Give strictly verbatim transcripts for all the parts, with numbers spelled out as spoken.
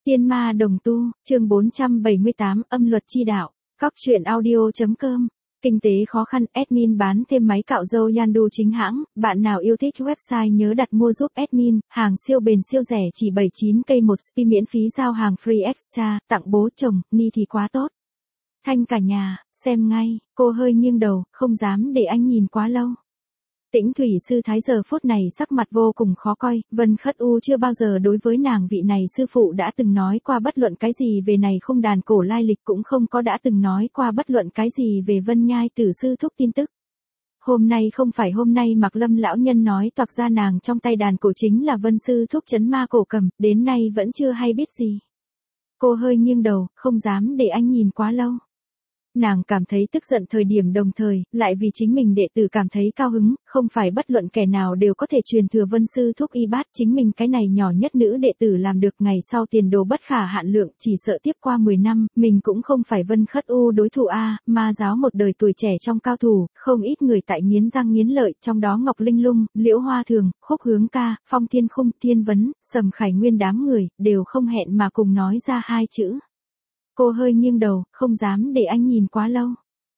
Tiên ma đồng tu, chương bốn trăm bảy mươi tám, âm luật chi đạo. Cóc truyện audio chấm com. Kinh tế khó khăn, admin bán thêm máy cạo râu Yandu chính hãng, bạn nào yêu thích website nhớ đặt mua giúp admin, hàng siêu bền siêu rẻ chỉ bảy mươi chín cây một spi miễn phí giao hàng free extra, tặng bố chồng, ni thì quá tốt. Thanh cả nhà, xem ngay, cô hơi nghiêng đầu, không dám để anh nhìn quá lâu. Tĩnh Thủy sư thái giờ phút này sắc mặt vô cùng khó coi, Vân Khất U chưa bao giờ đối với nàng vị này sư phụ đã từng nói qua bất luận cái gì về này không đàn cổ lai lịch, cũng không có đã từng nói qua bất luận cái gì về Vân Nhai tử sư thúc tin tức. Hôm nay không phải hôm nay Mạc Lâm lão nhân nói toạc ra nàng trong tay đàn cổ chính là Vân sư thúc trấn ma cổ cầm, đến nay vẫn chưa hay biết gì. Cô hơi nghiêng đầu, không dám để anh nhìn quá lâu. Nàng cảm thấy tức giận thời điểm đồng thời, lại vì chính mình đệ tử cảm thấy cao hứng, không phải bất luận kẻ nào đều có thể truyền thừa Vân sư thúc y bát, chính mình cái này nhỏ nhất nữ đệ tử làm được, ngày sau tiền đồ bất khả hạn lượng, chỉ sợ tiếp qua mười năm, mình cũng không phải Vân Khất U đối thủ a, ma giáo một đời tuổi trẻ trong cao thủ, không ít người tại nghiến răng nghiến lợi, trong đó Ngọc Linh Lung, Liễu Hoa Thường, Khúc Hướng Ca, Phong Thiên Khung, Thiên Vấn, Sầm Khải Nguyên đám người, đều không hẹn mà cùng nói ra hai chữ. Cô hơi nghiêng đầu, không dám để anh nhìn quá lâu.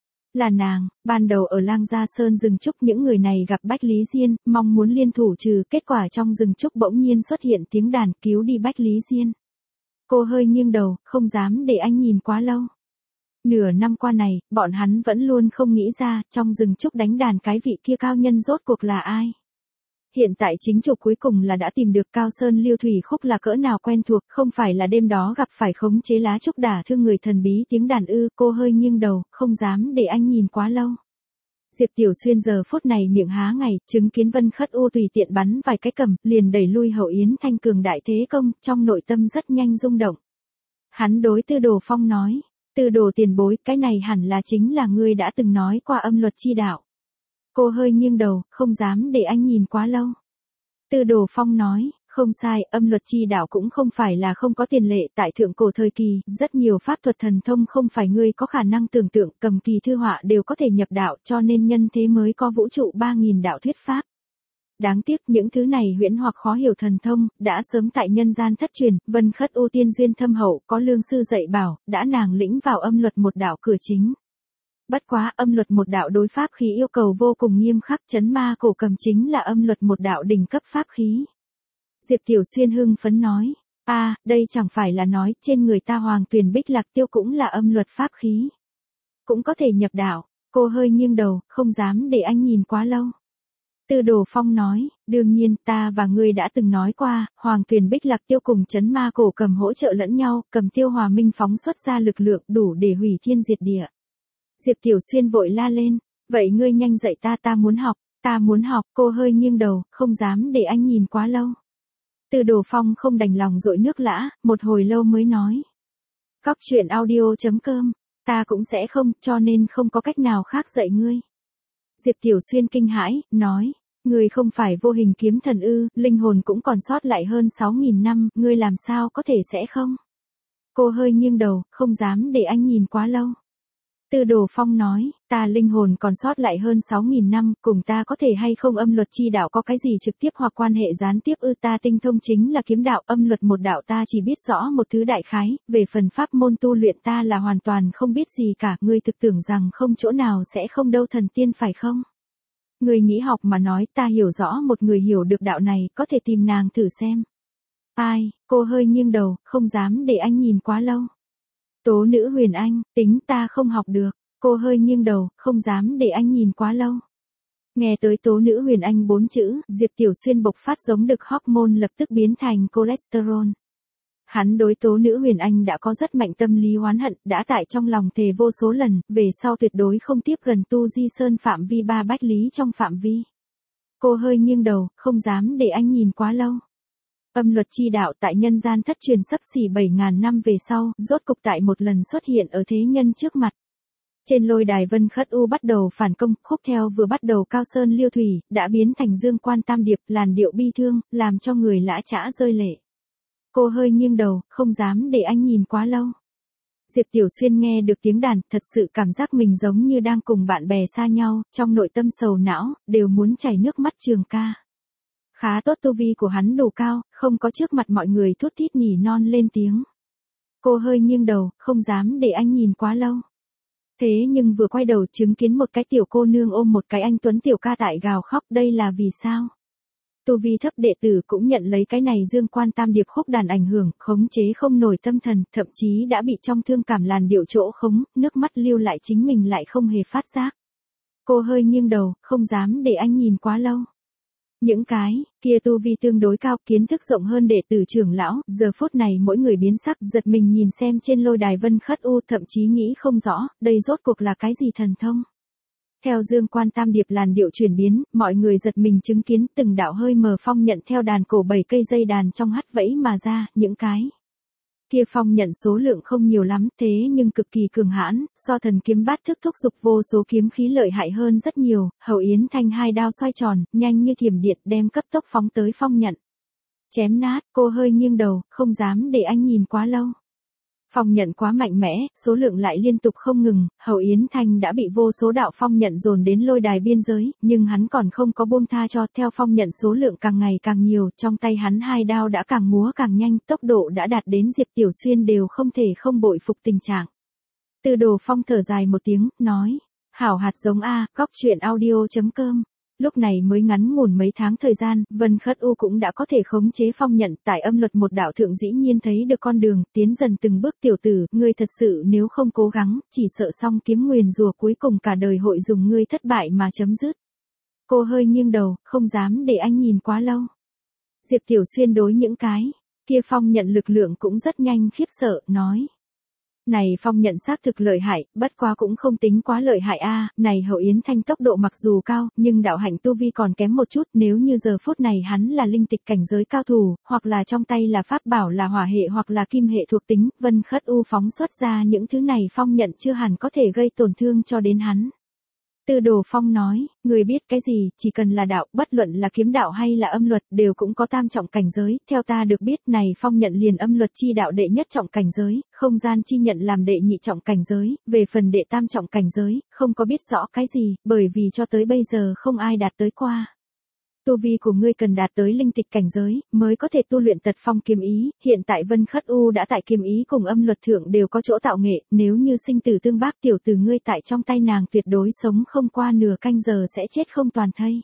Là nàng, ban đầu ở Lang Gia Sơn rừng trúc những người này gặp Bách Lý Diên, mong muốn liên thủ trừ, kết quả trong rừng trúc bỗng nhiên xuất hiện tiếng đàn cứu đi Bách Lý Diên. Cô hơi nghiêng đầu, không dám để anh nhìn quá lâu. Nửa năm qua này, bọn hắn vẫn luôn không nghĩ ra, trong rừng trúc đánh đàn cái vị kia cao nhân rốt cuộc là ai. Hiện tại chính chủ cuối cùng là đã tìm được Cao Sơn Liêu Thủy Khúc là cỡ nào quen thuộc, không phải là đêm đó gặp phải khống chế lá trúc đả thương người thần bí tiếng đàn ư. Cô hơi nghiêng đầu, không dám để anh nhìn quá lâu. Diệp Tiểu Xuyên giờ phút này miệng há ngày, chứng kiến Vân Khất U tùy tiện bắn vài cái cầm, liền đẩy lui Hậu Yến Thanh cường đại thế công, trong nội tâm rất nhanh rung động. Hắn đối Tư Đồ Phong nói, Tư Đồ tiền bối, cái này hẳn là chính là ngươi đã từng nói qua âm luật chi đạo. Cô hơi nghiêng đầu, không dám để anh nhìn quá lâu. Tư Đồ Phong nói, không sai, âm luật chi đạo cũng không phải là không có tiền lệ, tại thượng cổ thời kỳ, rất nhiều pháp thuật thần thông không phải ngươi có khả năng tưởng tượng, cầm kỳ thư họa đều có thể nhập đạo, cho nên nhân thế mới có vũ trụ ba nghìn đạo thuyết pháp. Đáng tiếc những thứ này huyễn hoặc khó hiểu thần thông, đã sớm tại nhân gian thất truyền, Vân Khất U tiên duyên thâm hậu, có lương sư dạy bảo, đã nàng lĩnh vào âm luật một đạo cửa chính. Bất quá âm luật một đạo đối pháp khí yêu cầu vô cùng nghiêm khắc, trấn ma cổ cầm chính là âm luật một đạo đỉnh cấp pháp khí. Diệp Tiểu Xuyên hưng phấn nói, a à, đây chẳng phải là nói trên người ta Hoàng Tuyền Bích Lạc Tiêu cũng là âm luật pháp khí. Cũng có thể nhập đạo. Cô hơi nghiêng đầu, không dám để anh nhìn quá lâu. Tư Đồ Phong nói, đương nhiên ta và ngươi đã từng nói qua, Hoàng Tuyền Bích Lạc Tiêu cùng trấn ma cổ cầm hỗ trợ lẫn nhau, cầm tiêu hòa minh phóng xuất ra lực lượng đủ để hủy thiên diệt địa. Diệp Tiểu Xuyên vội la lên, vậy ngươi nhanh dạy ta, ta muốn học, ta muốn học. Cô hơi nghiêng đầu, không dám để anh nhìn quá lâu. Tư Đồ Phong không đành lòng dội nước lã, một hồi lâu mới nói. Cóc truyện audio chấm com, ta cũng sẽ không, cho nên không có cách nào khác dạy ngươi. Diệp Tiểu Xuyên kinh hãi, nói, ngươi không phải vô hình kiếm thần ư, linh hồn cũng còn sót lại hơn sáu nghìn năm, ngươi làm sao có thể sẽ không? Cô hơi nghiêng đầu, không dám để anh nhìn quá lâu. Tư Đồ Phong nói, ta linh hồn còn sót lại hơn sáu nghìn năm, cùng ta có thể hay không âm luật chi đạo có cái gì trực tiếp hoặc quan hệ gián tiếp ư? Ta tinh thông chính là kiếm đạo, âm luật một đạo ta chỉ biết rõ một thứ đại khái, về phần pháp môn tu luyện ta là hoàn toàn không biết gì cả, ngươi thực tưởng rằng không chỗ nào sẽ không đâu thần tiên phải không? Ngươi nghĩ học mà nói, ta hiểu rõ một người hiểu được đạo này, có thể tìm nàng thử xem. Ai? Cô hơi nghiêng đầu, không dám để anh nhìn quá lâu. Tố Nữ Huyền Anh, tính ta không học được. Cô hơi nghiêng đầu, không dám để anh nhìn quá lâu. Nghe tới Tố Nữ Huyền Anh bốn chữ, Diệp Tiểu Xuyên bộc phát giống được hormone lập tức biến thành cholesterol. Hắn đối Tố Nữ Huyền Anh đã có rất mạnh tâm lý oán hận, đã tại trong lòng thề vô số lần, về sau tuyệt đối không tiếp gần Tu Di Sơn phạm vi ba Bách Lý trong phạm vi. Cô hơi nghiêng đầu, không dám để anh nhìn quá lâu. Âm luật chi đạo tại nhân gian thất truyền sắp xỉ bảy nghìn năm về sau, rốt cục tại một lần xuất hiện ở thế nhân trước mặt. Trên lôi đài Vân Khất U bắt đầu phản công, khúc theo vừa bắt đầu Cao Sơn Liêu Thủy, đã biến thành Dương Quan Tam Điệp, làn điệu bi thương, làm cho người lã chã rơi lệ. Cô hơi nghiêng đầu, không dám để anh nhìn quá lâu. Diệp Tiểu Xuyên nghe được tiếng đàn, thật sự cảm giác mình giống như đang cùng bạn bè xa nhau, trong nội tâm sầu não, đều muốn chảy nước mắt trường ca. Khá tốt, tu vi của hắn đủ cao, không có trước mặt mọi người thút thít nhỉ non lên tiếng. Cô hơi nghiêng đầu, không dám để anh nhìn quá lâu. Thế nhưng vừa quay đầu chứng kiến một cái tiểu cô nương ôm một cái anh tuấn tiểu ca tại gào khóc, đây là vì sao? Tu vi thấp đệ tử cũng nhận lấy cái này dương quan tam điệp khúc đàn ảnh hưởng, khống chế không nổi tâm thần, thậm chí đã bị trong thương cảm làn điệu chỗ khống, nước mắt lưu lại chính mình lại không hề phát giác. Cô hơi nghiêng đầu, không dám để anh nhìn quá lâu. Những cái kia tu vi tương đối cao, kiến thức rộng hơn đệ tử trưởng lão, giờ phút này mỗi người biến sắc, giật mình nhìn xem trên lôi đài Vân Khất U, thậm chí nghĩ không rõ, đây rốt cuộc là cái gì thần thông. Theo dương quan tam điệp làn điệu chuyển biến, mọi người giật mình chứng kiến từng đạo hơi mờ phong nhận theo đàn cổ bảy cây dây đàn trong hắt vẫy mà ra, những cái kia phong nhận số lượng không nhiều lắm, thế nhưng cực kỳ cường hãn, so thần kiếm bát thức thúc dục vô số kiếm khí lợi hại hơn rất nhiều. Hầu Yến Thanh hai đao xoay tròn, nhanh như thiểm điện đem cấp tốc phóng tới phong nhận. Chém nát, cô hơi nghiêng đầu, không dám để anh nhìn quá lâu. Phong nhận quá mạnh mẽ, số lượng lại liên tục không ngừng, Hầu Yến Thanh đã bị vô số đạo phong nhận dồn đến lôi đài biên giới, nhưng hắn còn không có buông tha cho, theo phong nhận số lượng càng ngày càng nhiều, trong tay hắn hai đao đã càng múa càng nhanh, tốc độ đã đạt đến Diệp Tiểu Xuyên đều không thể không bội phục tình trạng. Tư Đồ Phong thở dài một tiếng, nói, hảo hạt giống a, góc truyện audio chấm com. Lúc này mới ngắn ngủn mấy tháng thời gian, Vân Khất U cũng đã có thể khống chế phong nhận, tại âm luật một đạo thượng dĩ nhiên thấy được con đường, tiến dần từng bước. Tiểu tử, ngươi thật sự nếu không cố gắng, chỉ sợ song kiếm nguyền rủa cuối cùng cả đời hội dùng ngươi thất bại mà chấm dứt. Cô hơi nghiêng đầu, không dám để anh nhìn quá lâu. Diệp Tiểu Xuyên đối những cái kia phong nhận lực lượng cũng rất nhanh khiếp sợ, nói. Này phong nhận xác thực lợi hại, bất quá cũng không tính quá lợi hại a. Này Hậu Yến Thanh tốc độ mặc dù cao, nhưng đạo hạnh tu vi còn kém một chút, nếu như giờ phút này hắn là linh tịch cảnh giới cao thủ, hoặc là trong tay là pháp bảo là hỏa hệ hoặc là kim hệ thuộc tính, Vân Khất U phóng xuất ra những thứ này phong nhận chưa hẳn có thể gây tổn thương cho đến hắn. Tư Đồ Phong nói, người biết cái gì, chỉ cần là đạo, bất luận là kiếm đạo hay là âm luật, đều cũng có tam trọng cảnh giới, theo ta được biết, này phong nhận liền âm luật chi đạo đệ nhất trọng cảnh giới, không gian chi nhận làm đệ nhị trọng cảnh giới, về phần đệ tam trọng cảnh giới, không có biết rõ cái gì, bởi vì cho tới bây giờ không ai đạt tới qua. Tu vi của ngươi cần đạt tới linh tịch cảnh giới, mới có thể tu luyện tật phong kiếm ý, hiện tại Vân Khất U đã tại kiếm ý cùng âm luật thượng đều có chỗ tạo nghệ, nếu như sinh tử tương bác tiểu tử ngươi tại trong tay nàng tuyệt đối sống không qua nửa canh giờ sẽ chết không toàn thây.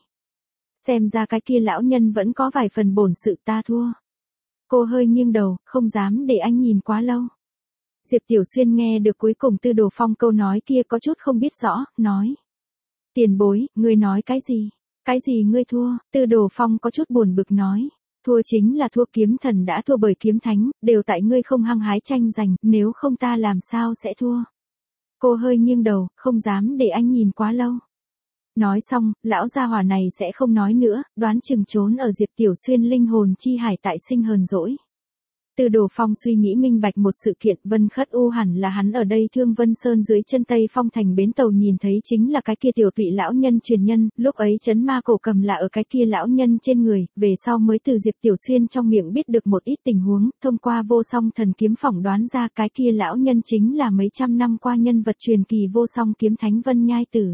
Xem ra cái kia lão nhân vẫn có vài phần bổn sự, ta thua. Cô hơi nghiêng đầu, không dám để anh nhìn quá lâu. Diệp Tiểu Xuyên nghe được cuối cùng Tư Đồ Phong câu nói kia có chút không biết rõ, nói. Tiền bối, ngươi nói cái gì? Cái gì ngươi thua? Tư Đồ Phong có chút buồn bực nói. Thua chính là thua, kiếm thần đã thua bởi kiếm thánh, đều tại ngươi không hăng hái tranh giành, nếu không ta làm sao sẽ thua. Cô hơi nghiêng đầu, không dám để anh nhìn quá lâu. Nói xong, lão gia hỏa này sẽ không nói nữa, đoán chừng trốn ở Diệp Tiểu Xuyên linh hồn chi hải tại sinh hờn dỗi. Tư Đồ Phong suy nghĩ minh bạch một sự kiện, Vân Khất U hẳn là hắn ở đây Thương Vân Sơn dưới chân Tây Phong thành bến tàu nhìn thấy chính là cái kia tiểu tụy lão nhân truyền nhân, lúc ấy chấn ma cổ cầm là ở cái kia lão nhân trên người, về sau mới từ Diệp Tiểu Xuyên trong miệng biết được một ít tình huống, thông qua vô song thần kiếm phỏng đoán ra cái kia lão nhân chính là mấy trăm năm qua nhân vật truyền kỳ vô song kiếm thánh Vân Nhai Tử.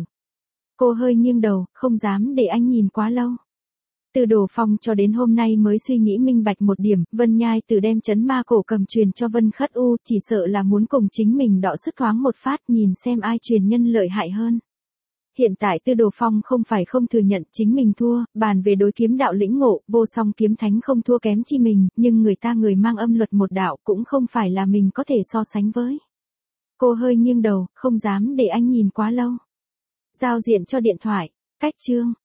Cô hơi nghiêng đầu, không dám để anh nhìn quá lâu. Tư Đồ Phong cho đến hôm nay mới suy nghĩ minh bạch một điểm, Vân Nhai Tử đem chấn ma cổ cầm truyền cho Vân Khất U, chỉ sợ là muốn cùng chính mình đọ sức thoáng một phát, nhìn xem ai truyền nhân lợi hại hơn. Hiện tại Tư Đồ Phong không phải không thừa nhận chính mình thua, bàn về đối kiếm đạo lĩnh ngộ, vô song kiếm thánh không thua kém chi mình, nhưng người ta người mang âm luật một đạo cũng không phải là mình có thể so sánh với. Cô hơi nghiêng đầu, không dám để anh nhìn quá lâu. Giao diện cho điện thoại, cách chương.